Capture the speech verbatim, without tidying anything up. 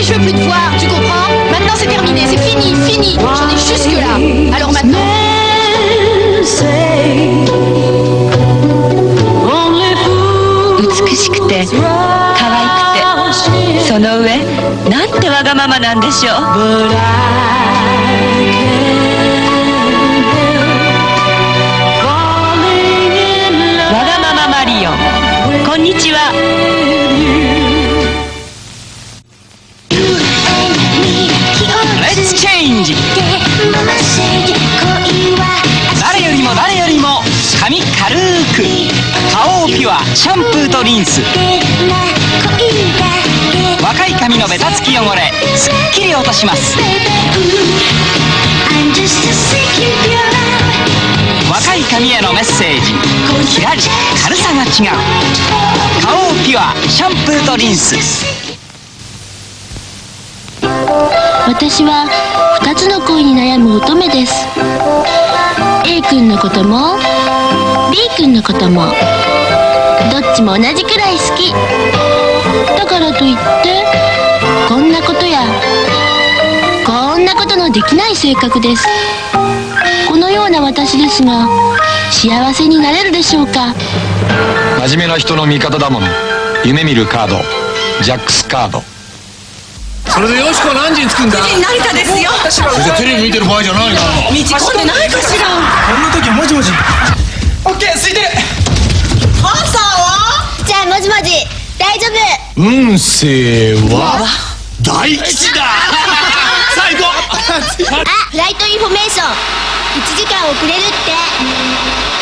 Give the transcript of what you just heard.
je veux plus te voir, tu comprends? Maintenant c'est terminé, c'est fini, fini. J'en ai jusque là. Alors maintenant. 美しくて可愛くて、その上なんてわがままなんでしょう。わがままマリオン、こんにちは。 レッツチェンジ。誰よりも誰よりも髪軽く、顔をピュア、シャンプーとリンス。若い髪のベタつき汚れすっきり落とします。若い髪へのメッセージ、キラリ軽さが違う。顔をピュア、シャンプーとリンス。 私はふたつの恋に悩む乙女です。 A 君のことも B 君のこともどっちも同じくらい好きだからといってこんなことやこんなことのできない性格です。このような私ですが幸せになれるでしょうか。 真面目な人の味方だもの。夢見るカード、ジャックスカード。 それでよしこは何時に着くんだ。 くじになりかですよ。 それじゃテレビ見てる場合じゃないな。 道混んでないかしら。 こんな時はもじもじ。オッケー、空いてる。 朝はじゃあもじもじ大丈夫。 運勢は大吉だ。最高。 あ、フライトインフォメーションいちじかん遅れるって。